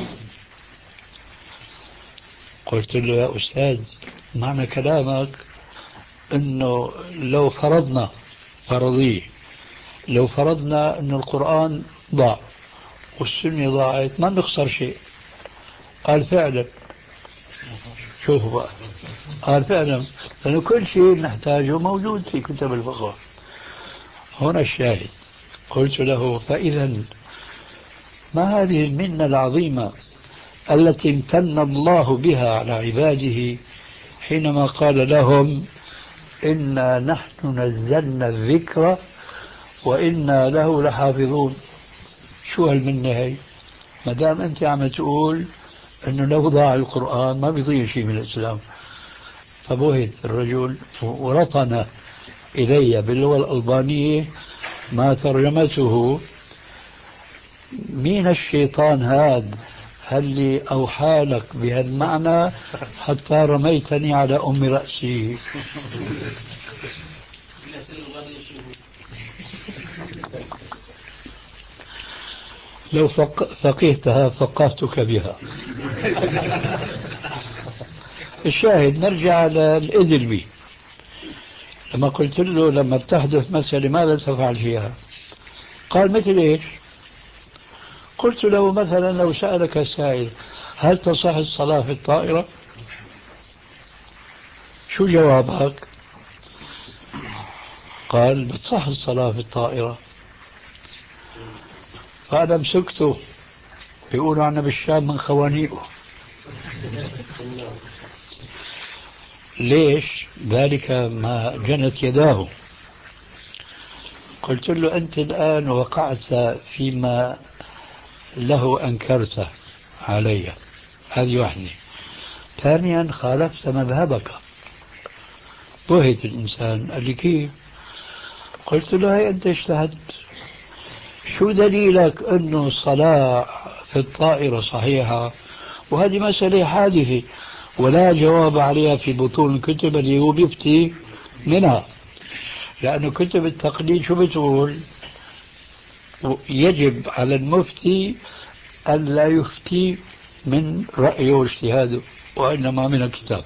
قلت له يا أستاذ، معنى كلامك أنه لو فرضنا فرضية لو فرضنا أن القرآن ضاع والسنة ضاعت ما نخسر شيء. قال فعلا. شوفوا بقى، قال فعلا لأنه كل شيء نحتاجه موجود في كتب الفقه. هنا الشاهد. قلت له فإذا ما هذه المنة العظيمة التي امتن الله بها على عباده حينما قال لهم إنا نحن نزلنا الذكر وإنا له لحافظون؟ شو هالمنة هي؟ ما دام أنت عم تقول أنه لو ضاع القرآن ما بيضيع شيء من الإسلام. فبهت الرجل ورطن إلي باللغة الألبانية ما ترجمته: مين الشيطان هذا هل أوحى لك بهالمعنى حتى رميتني على أم رأسي؟ لو فقهتها فقهتك بها. الشاهد نرجع للإذلبي. لما قلت له لما بتحدث مسألة ماذا تفعل فيها؟ قال مثل إيش؟ قلت له مثلا لو سألك سائل هل تصح الصلاة في الطائرة؟ شو جوابك؟ قال بتصح الصلاة في الطائرة. فأنا مسكته، بيقولوا عنا بالشام من خوانيقه. ليش؟ ذلك ما جنت يداه. قلت له أنت الآن وقعت فيما له أنكرت علي، هذه واحدة. ثانيا خالفت مذهبك. بهت الإنسان. قال لي كيف؟ قلت له هي أنت اجتهدت، شو دليلك أنه الصلاة في الطائرة صحيحة وهذه مسألة حادثة ولا جواب عليها في بطون الكتب اللي هو بيفتي منها؟ لأنه كتب التقليد شو بتقول؟ يجب على المفتي أن لا يفتي من رأيه واجتهاده وإنما من الكتاب،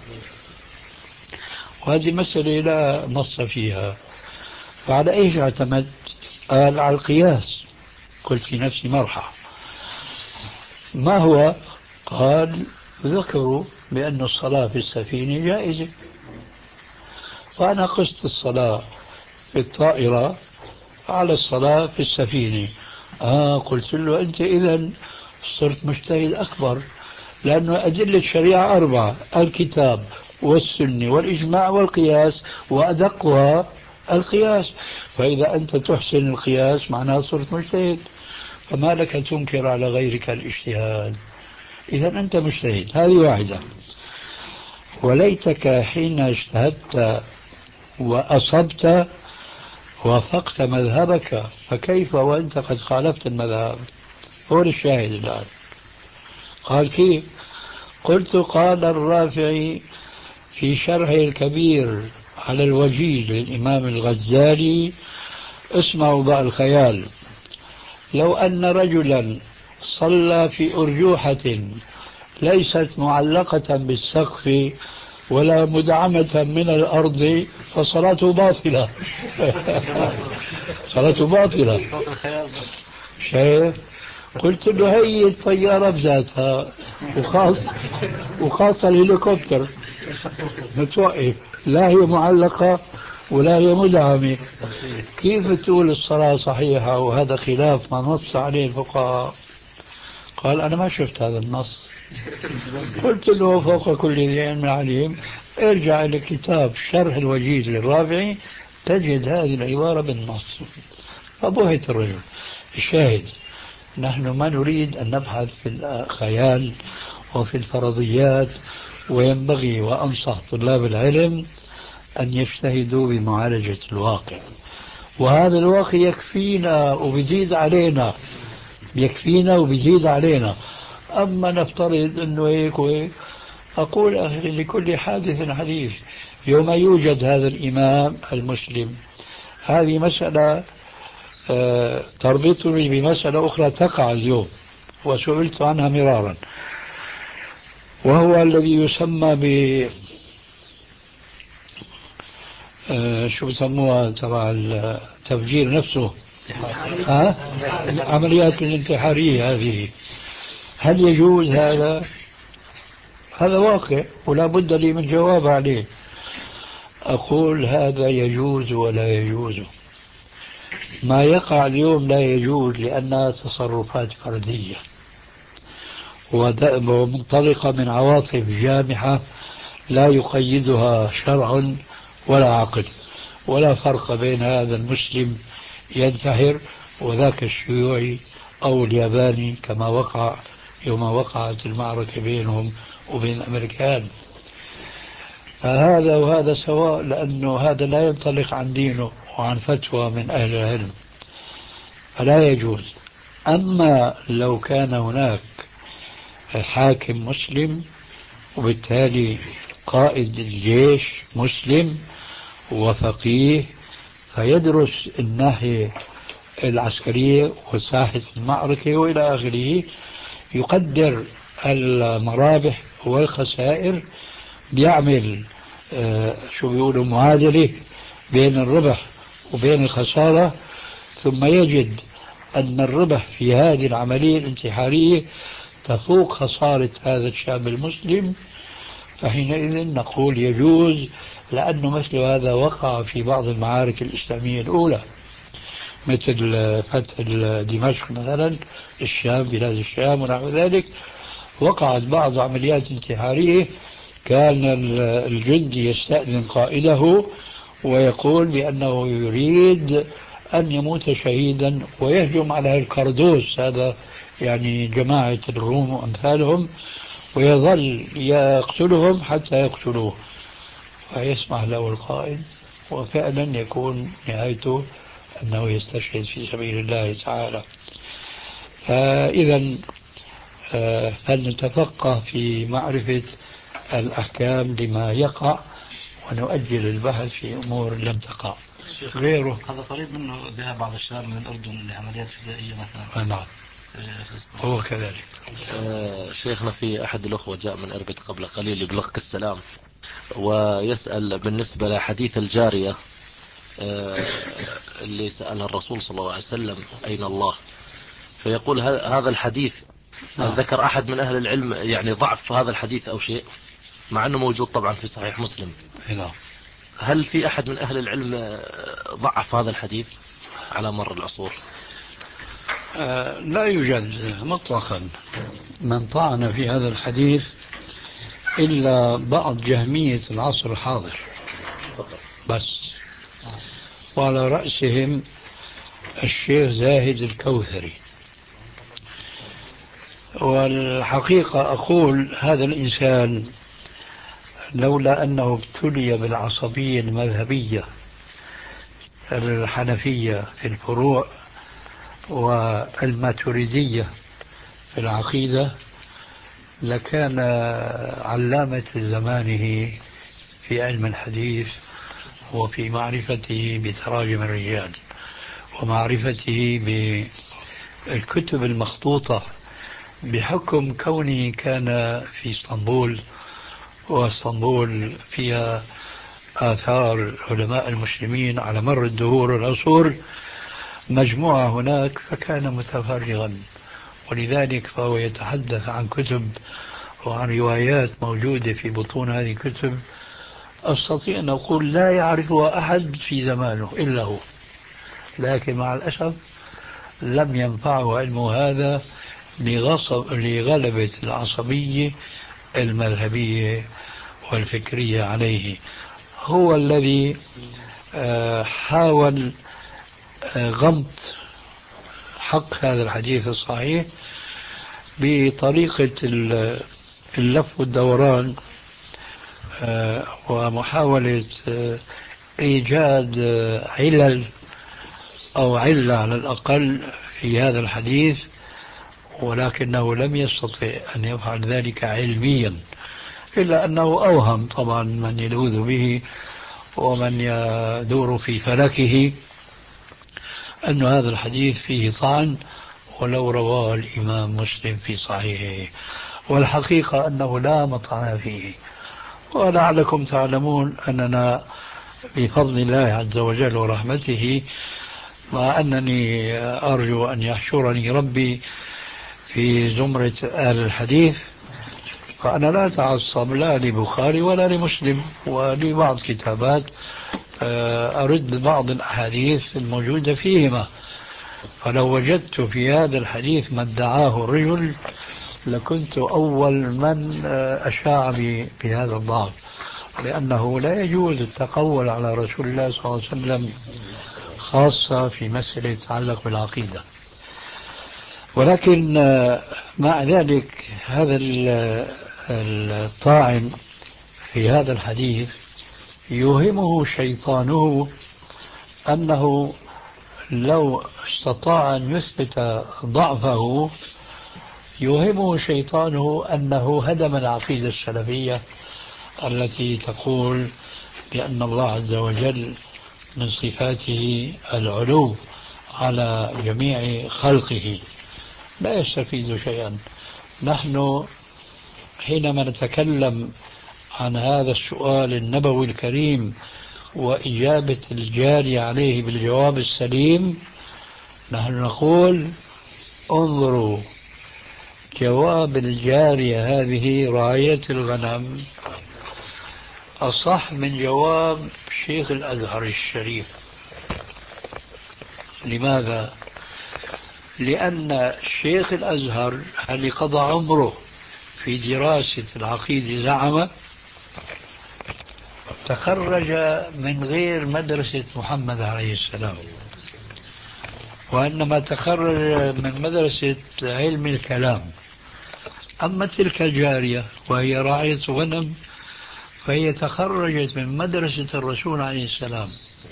وهذه مسألة لا نص فيها. فعلى إيش اعتمد؟ قال على القياس. قلت في نفسي مرحى، ما هو؟ قال ذكروا بأن الصلاة في السفينة جائزة، فأنا قست الصلاة في الطائرة على الصلاة في السفينة. آه قلت له أنت إذن صرت مجتهد أكبر، لأنه أدلة الشريعة أربعة: الكتاب والسنة والإجماع والقياس، وأدقها القياس. فإذا أنت تحسن القياس معناه صرت مجتهد، فما لك تنكر على غيرك الاجتهاد؟ إذا أنت مجتهد. هذه واحدة. وليتك حين اجتهدت وأصبت وافقت مذهبك، فكيف وأنت قد خالفت المذهب؟ هو الشاهد الآن. قال كيف؟ قلت قال الرافعي في شرحه الكبير على الوجيز للإمام الغزالي، اسمعوا بقى الخيال: لو أن رجلا صلى في أرجوحة ليست معلقة بالسقف ولا مدعمة من الأرض فصلاته باطلة. صلاته باطلة. شايف؟ قلت له هي الطيارة بذاتها وخاص وخاصة الهليكوبتر متوقف، لا هي معلقة ولا هي مدعمة، كيف تقول الصلاة صحيحة وهذا خلاف ما نص عليه الفقهاء؟ قال أنا ما شفت هذا النص. قلت له فوق كل ذي علم عليم، ارجع إلى كتاب شرح الوجيز للرافعي تجد هذه العبارة بالنص. فبهت الرجل. الشاهد نحن ما نريد أن نبحث في الخيال وفي الفرضيات، وينبغي وأنصح طلاب العلم أن يجتهدوا بمعالجة الواقع. وهذا الوقت يكفينا وبيزيد علينا، يكفينا وبيزيد علينا. أما نفترض أنه هيك وهيك، أقول أخي لكل حادث حديث. يوم يوجد هذا الإمام المسلم، هذه مسألة آه تربطني بمسألة أخرى تقع اليوم وسئلت عنها مرارا، وهو الذي يسمى ب آه شو بسموها تبع التفجير نفسه، ها؟ العمليات الانتحارية هذه، هل يجوز هذا؟ هذا واقع ولا بد لي من جواب عليه. أقول هذا يجوز ولا يجوز. ما يقع اليوم لا يجوز لأنها تصرفات فردية ومنطلقة من عواطف جامحة لا يقيدها شرع ولا عقل، ولا فرق بين هذا المسلم ينتحر وذاك الشيوعي أو الياباني كما وقع يوم وقعت المعركة بينهم وبين الأمريكان. فهذا وهذا سواء، لأنه هذا لا ينطلق عن دينه وعن فتوى من أهل العلم، فلا يجوز. أما لو كان هناك حاكم مسلم وبالتالي قائد الجيش مسلم وفقيه فيدرس الناحية العسكرية وساحة المعركة وإلى آخره، يقدر المرابح والخسائر، بيعمل آه شو بيقولوا معادلة بين الربح وبين الخسارة، ثم يجد أن الربح في هذه العملية الانتحارية تفوق خسارة هذا الشعب المسلم، فحينئذ نقول يجوز، لأنه مثل هذا وقع في بعض المعارك الإسلامية الأولى مثل فتح دمشق مثلا، الشام، بلاد الشام ونحو ذلك. وقعت بعض عمليات انتحارية كان الجندي يستأذن قائده ويقول بأنه يريد أن يموت شهيدا ويهجم على الكردوس، هذا يعني جماعة الروم وأمثالهم، ويظل يقتلهم حتى يقتلوه، فيسمح له القائد وفعلا يكون نهايته أنه يستشهد في سبيل الله تعالى. فإذا فلنتفقه في معرفة الأحكام لما يقع ونؤجل البحث في أمور لم تقع. غيره هذا قريب منه ذهاب بعض الشباب من الأردن لعمليات فدائية مثلا. نعم هو كذلك. آه شيخنا، في أحد الأخوة جاء من إربد قبل قليل يبلغك السلام، ويسأل بالنسبة لحديث الجارية آه اللي سألها الرسول صلى الله عليه وسلم أين الله، فيقول هذا الحديث ذكر أحد من أهل العلم يعني ضعف هذا الحديث أو شيء، مع أنه موجود طبعا في صحيح مسلم. هل في أحد من أهل العلم ضعف هذا الحديث على مر العصور؟ آه لا يوجد مطلقا من طعن في هذا الحديث إلا بعض جهمية العصر الحاضر بس، وعلى رأسهم الشيخ زاهد الكوثري. والحقيقة أقول هذا الإنسان لولا أنه ابتلي بالعصبية المذهبية الحنفية في الفروع والماتريدية في العقيدة لكان علامة زمانه في علم الحديث وفي معرفته بتراجم الرجال ومعرفته بالكتب المخطوطة، بحكم كونه كان في اسطنبول، واسطنبول فيها آثار علماء المسلمين على مر الدهور والعصور مجموعة هناك، فكان متفرغا، ولذلك فهو يتحدث عن كتب وعن روايات موجودة في بطون هذه الكتب أستطيع أن أقول لا يعرفها أحد في زمانه إلا هو، لكن مع الأسف لم ينفعه علمه هذا لغصب لغلبة العصبية المذهبية والفكرية عليه. هو الذي حاول غمط حق هذا الحديث الصحيح بطريقة اللف والدوران ومحاولة إيجاد علل أو علة على الأقل في هذا الحديث، ولكنه لم يستطع أن يفعل ذلك علميا، إلا أنه أوهم طبعا من يلوذ به ومن يدور في فلكه أن هذا الحديث فيه طعن ولو رواه الإمام مسلم في صحيحه، والحقيقة أنه لا مطعن فيه. ولعلكم تعلمون أننا بفضل الله عز وجل ورحمته، مع أنني أرجو أن يحشرني ربي في زمرة آل الحديث، فأنا لا أتعصب لا لبخاري ولا لمسلم، ولبعض كتابات أرد بعض الأحاديث الموجودة فيهما. فلو وجدت في هذا الحديث ما ادعاه الرجل لكنت أول من أشاع بهذا الضعف، لأنه لا يجوز التقول على رسول الله صلى الله عليه وسلم خاصة في مسألة تتعلق بالعقيدة. ولكن مع ذلك هذا الطاعن في هذا الحديث يوهمه شيطانه أنه لو استطاع أن يثبت ضعفه، يوهمه شيطانه أنه هدم العقيدة السلفية التي تقول بأن الله عز وجل من صفاته العلو على جميع خلقه. لا يستفيد شيئا. نحن حينما نتكلم عن هذا السؤال النبوي الكريم وإجابة الجاري عليه بالجواب السليم، نحن نقول انظروا جواب الجارية هذه راعية الغنم أصح من جواب شيخ الأزهر الشريف. لماذا؟ لأن شيخ الأزهر اللي قضى عمره في دراسة العقيدة زعم تخرج من غير مدرسة محمد عليه السلام، وإنما تخرج من مدرسة علم الكلام. أما تلك الجارية وهي راعية غنم فهي تخرجت من مدرسة الرسول عليه السلام.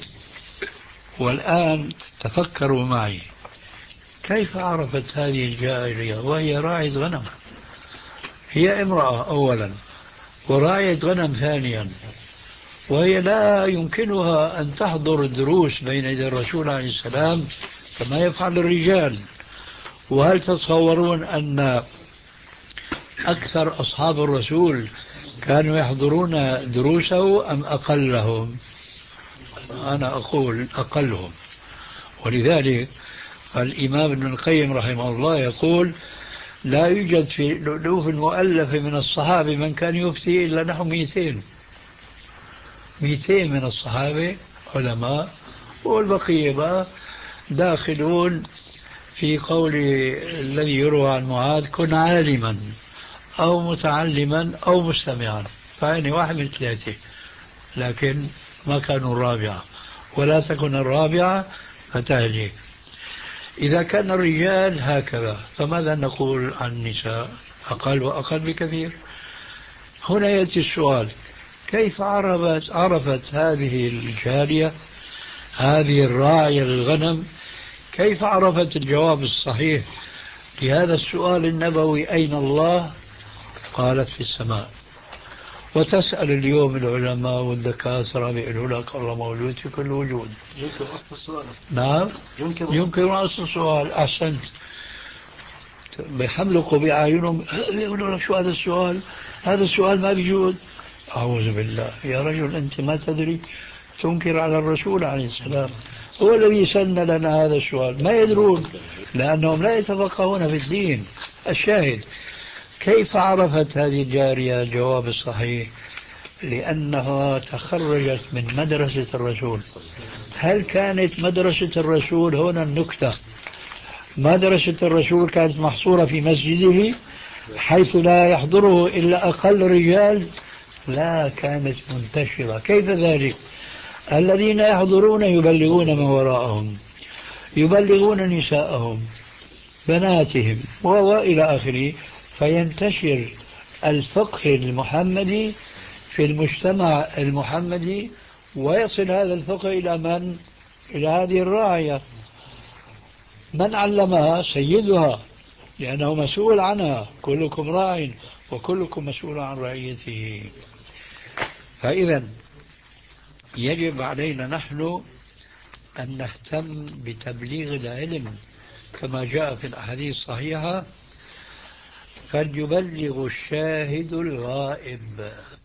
والآن تفكروا معي، كيف عرفت هذه الجارية وهي راعية غنم؟ هي امرأة أولا وراعية غنم ثانيا، وهي لا يمكنها أن تحضر الدروس بين يدي الرسول عليه السلام كما يفعل الرجال. وهل تتصورون أن أكثر أصحاب الرسول كانوا يحضرون دروسه أم أقلهم؟ أنا أقول أقلهم. ولذلك الإمام ابن القيم رحمه الله يقول لا يوجد في الألوف المؤلفة من الصحابة من كان يفتي إلا نحو مئتين مئتين من الصحابة علماء، والبقية بقى داخلون في قول الذي يروى عن معاذ كن عالما أو متعلما أو مستمعا، فعني واحد من ثلاثة، لكن ما كانوا الرابعة، ولا تكن الرابعة فتهلك. إذا كان الرجال هكذا فماذا نقول عن النساء؟ أقل وأقل بكثير. هنا يأتي السؤال، كيف عرفت, عرفت هذه الجارية هذه الراعية للغنم كيف عرفت الجواب الصحيح لهذا السؤال النبوي أين الله؟ قالت في السماء. وتسأل اليوم العلماء والدكاترة بيقولوا لك الله موجود في كل وجود. يمكن أصل السؤال. نعم يمكن, يمكن أصل السؤال. أحسنت. بيحملقوا بأعينهم يقولوا لك شو هذا السؤال؟ هذا السؤال ما بيجوز. أعوذ بالله. يا رجل أنت ما تدري، تنكر على الرسول عليه السلام، هو الذي سن لنا هذا السؤال. ما يدرون لأنهم لا يتفقهون في الدين. الشاهد، كيف عرفت هذه الجارية الجواب الصحيح؟ لأنها تخرجت من مدرسة الرسول. هل كانت مدرسة الرسول هنا النكتة؟ مدرسة الرسول كانت محصورة في مسجده حيث لا يحضره إلا أقل رجال؟ لا، كانت منتشرة. كيف ذلك؟ الذين يحضرون يبلغون من وراءهم، يبلغون نساءهم بناتهم وإلى آخره، فينتشر الفقه المحمدي في المجتمع المحمدي، ويصل هذا الفقه إلى من؟ إلى هذه الراعية. من علمها سيدها، لأنه مسؤول عنها، كلكم راع وكلكم مسؤول عن رعيته. فإذا يجب علينا نحن أن نهتم بتبليغ العلم كما جاء في الأحاديث الصحيحة: فليبلغ الشاهد الغائب.